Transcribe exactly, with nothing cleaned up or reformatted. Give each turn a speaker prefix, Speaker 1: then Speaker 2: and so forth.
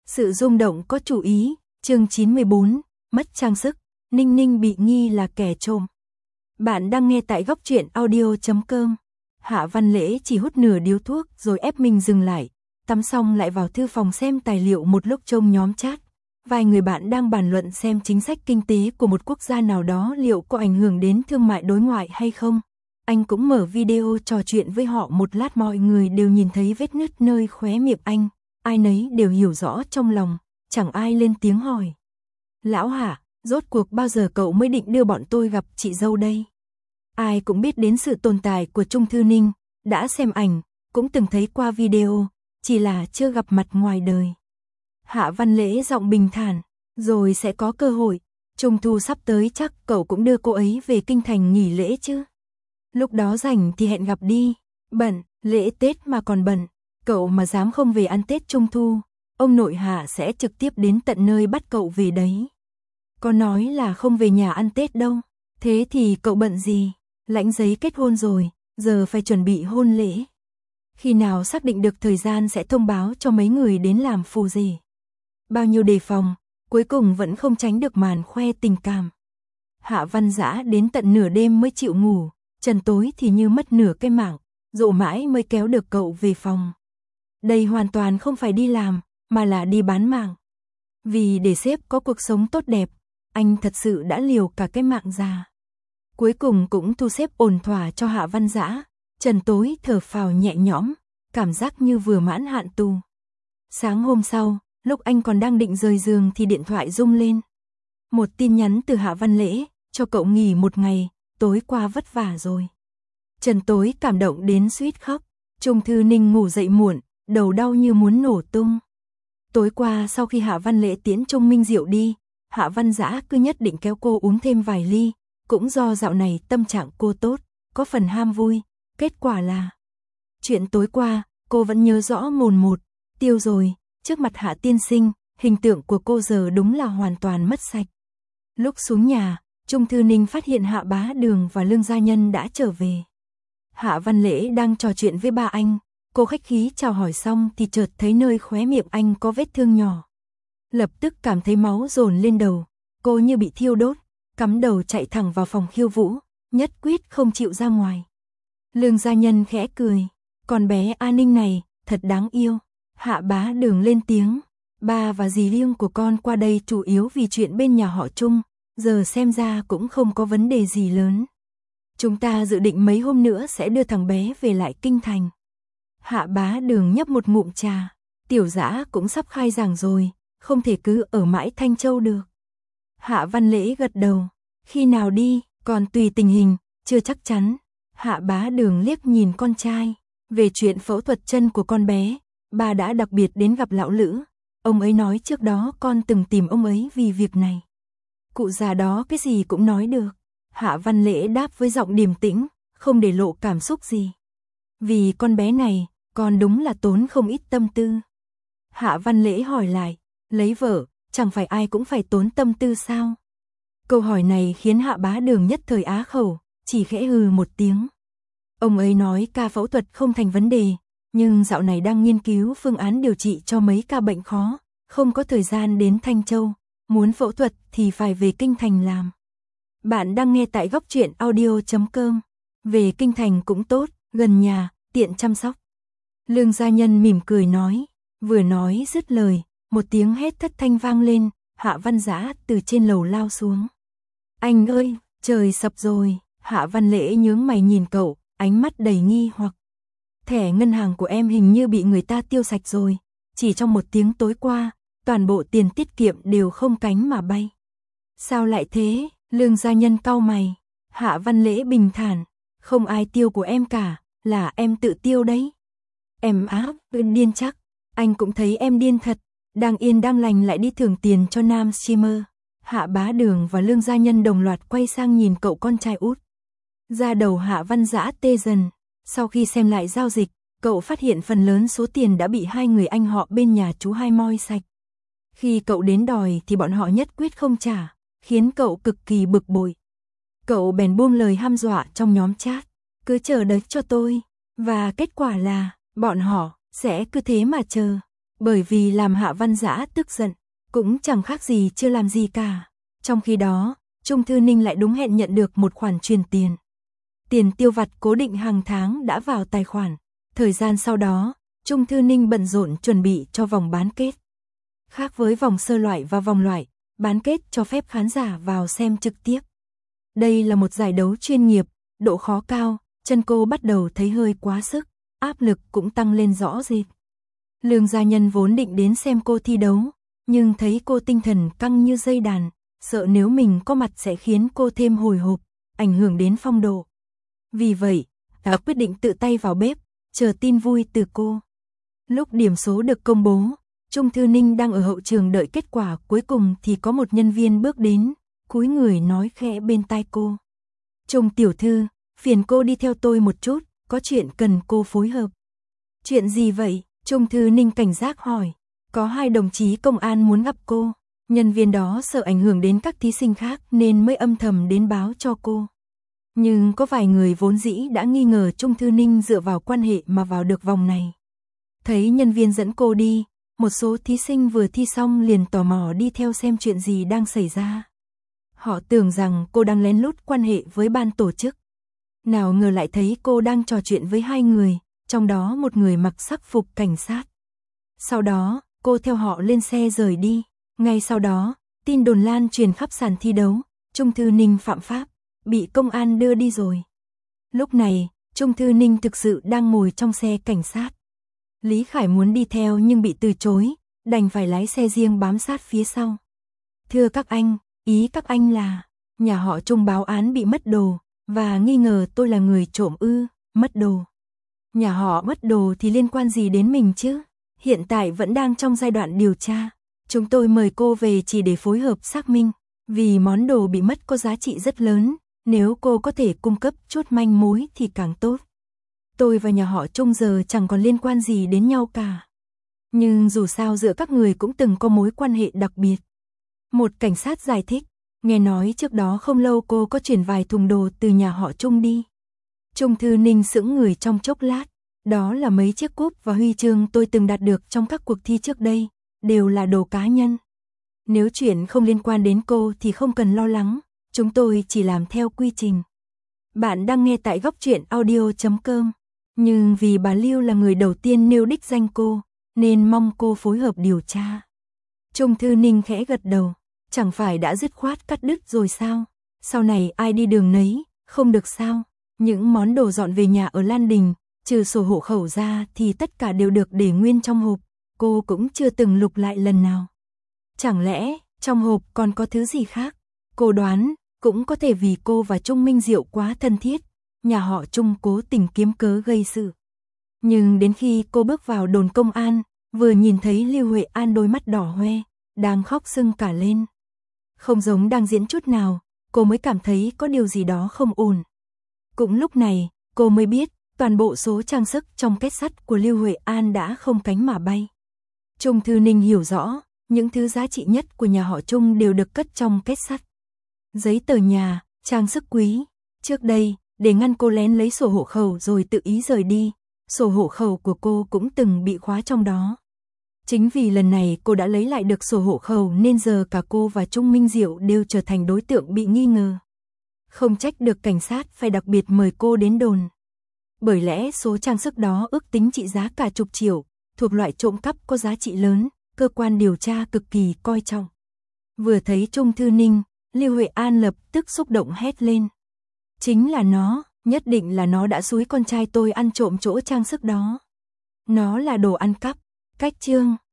Speaker 1: Sự rung động có chủ ý, chương chín mươi bốn, mất trang sức, Ninh Ninh bị nghi là kẻ trộm. Bạn đang nghe tại góc truyện audio chấm com. Hạ Văn Lễ chỉ hút nửa điếu thuốc rồi ép mình dừng lại, tắm xong lại vào thư phòng xem tài liệu một lúc trong nhóm chat. Vài người bạn đang bàn luận xem chính sách kinh tế của một quốc gia nào đó liệu có ảnh hưởng đến thương mại đối ngoại hay không. Anh cũng mở video trò chuyện với họ một lát, mọi người đều nhìn thấy vết nứt nơi khóe miệng anh. Ai nấy đều hiểu rõ trong lòng, chẳng ai lên tiếng hỏi. Lão Hạ, rốt cuộc bao giờ cậu mới định đưa bọn tôi gặp chị dâu đây? Ai cũng biết đến sự tồn tại của Trung Thư Ninh, đã xem ảnh, cũng từng thấy qua video, chỉ là chưa gặp mặt ngoài đời. Hạ Văn Lễ giọng bình thản, rồi sẽ có cơ hội, Trung thu sắp tới chắc cậu cũng đưa cô ấy về kinh thành nghỉ lễ chứ. Lúc đó rảnh thì hẹn gặp đi, bận, lễ Tết mà còn bận, cậu mà dám không về ăn Tết Trung thu, ông nội Hạ sẽ trực tiếp đến tận nơi bắt cậu về đấy. Có nói là không về nhà ăn Tết đâu, thế thì cậu bận gì? Lãnh giấy kết hôn rồi, giờ phải chuẩn bị hôn lễ. Khi nào xác định được thời gian sẽ thông báo cho mấy người đến làm phù rể. Bao nhiêu đề phòng, cuối cùng vẫn không tránh được màn khoe tình cảm. Hạ Văn Dã đến tận nửa đêm mới chịu ngủ, trần tối thì như mất nửa cái mạng, dỗ mãi mới kéo được cậu về phòng. Đây hoàn toàn không phải đi làm, mà là đi bán mạng. Vì để sếp có cuộc sống tốt đẹp, anh thật sự đã liều cả cái mạng ra. Cuối cùng cũng thu xếp ổn thỏa cho Hạ Văn Dã, trần tối thở phào nhẹ nhõm, cảm giác như vừa mãn hạn tù. Sáng hôm sau, lúc anh còn đang định rời giường thì điện thoại rung lên. Một tin nhắn từ Hạ Văn Lễ, cho cậu nghỉ một ngày, tối qua vất vả rồi. Trần tối cảm động đến suýt khóc, Trung Thư Ninh ngủ dậy muộn, đầu đau như muốn nổ tung. Tối qua sau khi Hạ Văn Lễ tiễn Trung Minh Diệu đi, Hạ Văn Dã cứ nhất định kéo cô uống thêm vài ly, cũng do dạo này tâm trạng cô tốt, có phần ham vui, kết quả là chuyện tối qua, cô vẫn nhớ rõ mồn một, tiêu rồi, trước mặt Hạ tiên sinh, hình tượng của cô giờ đúng là hoàn toàn mất sạch. Lúc xuống nhà, Trung Thư Ninh phát hiện Hạ Bá Đường và Lương Gia Nhân đã trở về. Hạ Văn Lễ đang trò chuyện với ba anh, cô khách khí chào hỏi xong thì chợt thấy nơi khóe miệng anh có vết thương nhỏ. Lập tức cảm thấy máu dồn lên đầu, cô như bị thiêu đốt, cắm đầu chạy thẳng vào phòng khiêu vũ, nhất quyết không chịu ra ngoài. Lương Gia Nhân khẽ cười, con bé A Ninh này, thật đáng yêu. Hạ Bá Đường lên tiếng, ba và dì Liêng của con qua đây chủ yếu vì chuyện bên nhà họ Trung, giờ xem ra cũng không có vấn đề gì lớn. Chúng ta dự định mấy hôm nữa sẽ đưa thằng bé về lại kinh thành. Hạ Bá Đường nhấp một ngụm trà, Tiểu Dã cũng sắp khai giảng rồi, không thể cứ ở mãi Thanh Châu được. Hạ Văn Lễ gật đầu, khi nào đi, còn tùy tình hình, chưa chắc chắn. Hạ Bá Đường liếc nhìn con trai, về chuyện phẫu thuật chân của con bé, bà đã đặc biệt đến gặp lão Lữ, ông ấy nói trước đó con từng tìm ông ấy vì việc này. Cụ già đó cái gì cũng nói được. Hạ Văn Lễ đáp với giọng điềm tĩnh, không để lộ cảm xúc gì. Vì con bé này, con đúng là tốn không ít tâm tư. Hạ Văn Lễ hỏi lại, lấy vợ, chẳng phải ai cũng phải tốn tâm tư sao? Câu hỏi này khiến Hạ Bá Đường nhất thời á khẩu, chỉ khẽ hừ một tiếng. Ông ấy nói ca phẫu thuật không thành vấn đề, nhưng dạo này đang nghiên cứu phương án điều trị cho mấy ca bệnh khó, không có thời gian đến Thanh Châu, muốn phẫu thuật thì phải về kinh thành làm. Bạn đang nghe tại góc truyện audio chấm com. Về kinh thành cũng tốt, gần nhà, tiện chăm sóc. Lương Gia Nhân mỉm cười nói, vừa nói dứt lời, một tiếng hét thất thanh vang lên, Hạ Văn Dã từ trên lầu lao xuống. Anh ơi, trời sập rồi. Hạ Văn Lễ nhướng mày nhìn cậu, ánh mắt đầy nghi hoặc. Thẻ ngân hàng của em hình như bị người ta tiêu sạch rồi, chỉ trong một tiếng tối qua, toàn bộ tiền tiết kiệm đều không cánh mà bay. Sao lại thế? Lương Gia Nhân cau mày. Hạ Văn Lễ bình thản, không ai tiêu của em cả, là em tự tiêu đấy. Em á, điên chắc, anh cũng thấy em điên thật, đang yên đang lành lại đi thưởng tiền cho nam streamer. Hạ Bá Đường và Lương Gia Nhân đồng loạt quay sang nhìn cậu con trai út. Da đầu Hạ Văn Dã tê dần, sau khi xem lại giao dịch, cậu phát hiện phần lớn số tiền đã bị hai người anh họ bên nhà chú hai moi sạch. Khi cậu đến đòi thì bọn họ nhất quyết không trả, khiến cậu cực kỳ bực bội. Cậu bèn buông lời hăm dọa trong nhóm chat, cứ chờ đấy cho tôi, và kết quả là, bọn họ sẽ cứ thế mà chờ. Bởi vì làm Hạ Văn Dã tức giận, cũng chẳng khác gì chưa làm gì cả. Trong khi đó, Trung Thư Ninh lại đúng hẹn nhận được một khoản truyền tiền. Tiền tiêu vặt cố định hàng tháng đã vào tài khoản. Thời gian sau đó, Trung Thư Ninh bận rộn chuẩn bị cho vòng bán kết. Khác với vòng sơ loại và vòng loại, bán kết cho phép khán giả vào xem trực tiếp. Đây là một giải đấu chuyên nghiệp, độ khó cao, chân cô bắt đầu thấy hơi quá sức, áp lực cũng tăng lên rõ rệt. Lương gia nhân vốn định đến xem cô thi đấu, nhưng thấy cô tinh thần căng như dây đàn, sợ nếu mình có mặt sẽ khiến cô thêm hồi hộp, ảnh hưởng đến phong độ. Vì vậy, đã quyết định tự tay vào bếp, chờ tin vui từ cô. Lúc điểm số được công bố, Trung Thư Ninh đang ở hậu trường đợi kết quả cuối cùng thì có một nhân viên bước đến, cúi người nói khẽ bên tai cô. Trung tiểu thư, phiền cô đi theo tôi một chút, có chuyện cần cô phối hợp. Chuyện gì vậy? Trung Thư Ninh cảnh giác hỏi. Có hai đồng chí công an muốn gặp cô. Nhân viên đó sợ ảnh hưởng đến các thí sinh khác nên mới âm thầm đến báo cho cô. Nhưng có vài người vốn dĩ đã nghi ngờ Trung Thư Ninh dựa vào quan hệ mà vào được vòng này. Thấy nhân viên dẫn cô đi, một số thí sinh vừa thi xong liền tò mò đi theo xem chuyện gì đang xảy ra. Họ tưởng rằng cô đang lén lút quan hệ với ban tổ chức. Nào ngờ lại thấy cô đang trò chuyện với hai người, trong đó một người mặc sắc phục cảnh sát. Sau đó, cô theo họ lên xe rời đi. Ngay sau đó, tin đồn lan truyền khắp sàn thi đấu, Trung Thư Ninh phạm pháp, bị công an đưa đi rồi. Lúc này, Trung Thư Ninh thực sự đang ngồi trong xe cảnh sát. Lý Khải muốn đi theo nhưng bị từ chối, đành phải lái xe riêng bám sát phía sau. Thưa các anh, ý các anh là, nhà họ Trung báo án bị mất đồ, và nghi ngờ tôi là người trộm ư, mất đồ. Nhà họ mất đồ thì liên quan gì đến mình chứ? Hiện tại vẫn đang trong giai đoạn điều tra. Chúng tôi mời cô về chỉ để phối hợp xác minh, vì món đồ bị mất có giá trị rất lớn, nếu cô có thể cung cấp chút manh mối thì càng tốt. Tôi và nhà họ Trung giờ chẳng còn liên quan gì đến nhau cả. Nhưng dù sao giữa các người cũng từng có mối quan hệ đặc biệt. Một cảnh sát giải thích, nghe nói trước đó không lâu cô có chuyển vài thùng đồ từ nhà họ Trung đi. Trung Thư Ninh sững người trong chốc lát, đó là mấy chiếc cúp và huy chương tôi từng đạt được trong các cuộc thi trước đây, đều là đồ cá nhân. Nếu chuyện không liên quan đến cô thì không cần lo lắng, chúng tôi chỉ làm theo quy trình. Bạn đang nghe tại góc truyện audio chấm com, nhưng vì bà Lưu là người đầu tiên nêu đích danh cô, nên mong cô phối hợp điều tra. Trung Thư Ninh khẽ gật đầu, chẳng phải đã dứt khoát cắt đứt rồi sao? Sau này ai đi đường nấy, không được sao? Những món đồ dọn về nhà ở Lan Đình, trừ sổ hộ khẩu ra thì tất cả đều được để nguyên trong hộp, cô cũng chưa từng lục lại lần nào. Chẳng lẽ, trong hộp còn có thứ gì khác? Cô đoán, cũng có thể vì cô và Trung Minh Diệu quá thân thiết, nhà họ Trung cố tình kiếm cớ gây sự. Nhưng đến khi cô bước vào đồn công an, vừa nhìn thấy Lưu Huệ An đôi mắt đỏ hoe, đang khóc sưng cả lên. Không giống đang diễn chút nào, cô mới cảm thấy có điều gì đó không ổn. Cũng lúc này, cô mới biết, toàn bộ số trang sức trong két sắt của Lưu Huệ An đã không cánh mà bay. Trung Thư Ninh hiểu rõ, những thứ giá trị nhất của nhà họ Trung đều được cất trong két sắt. Giấy tờ nhà, trang sức quý. Trước đây, để ngăn cô lén lấy sổ hộ khẩu rồi tự ý rời đi, sổ hộ khẩu của cô cũng từng bị khóa trong đó. Chính vì lần này cô đã lấy lại được sổ hộ khẩu nên giờ cả cô và Trung Minh Diệu đều trở thành đối tượng bị nghi ngờ. Không trách được cảnh sát phải đặc biệt mời cô đến đồn. Bởi lẽ số trang sức đó ước tính trị giá cả chục triệu, thuộc loại trộm cắp có giá trị lớn, cơ quan điều tra cực kỳ coi trọng. Vừa thấy Trung Thư Ninh, Lưu Huệ An lập tức xúc động hét lên. Chính là nó, nhất định là nó đã xúi con trai tôi ăn trộm chỗ trang sức đó. Nó là đồ ăn cắp. Cách chương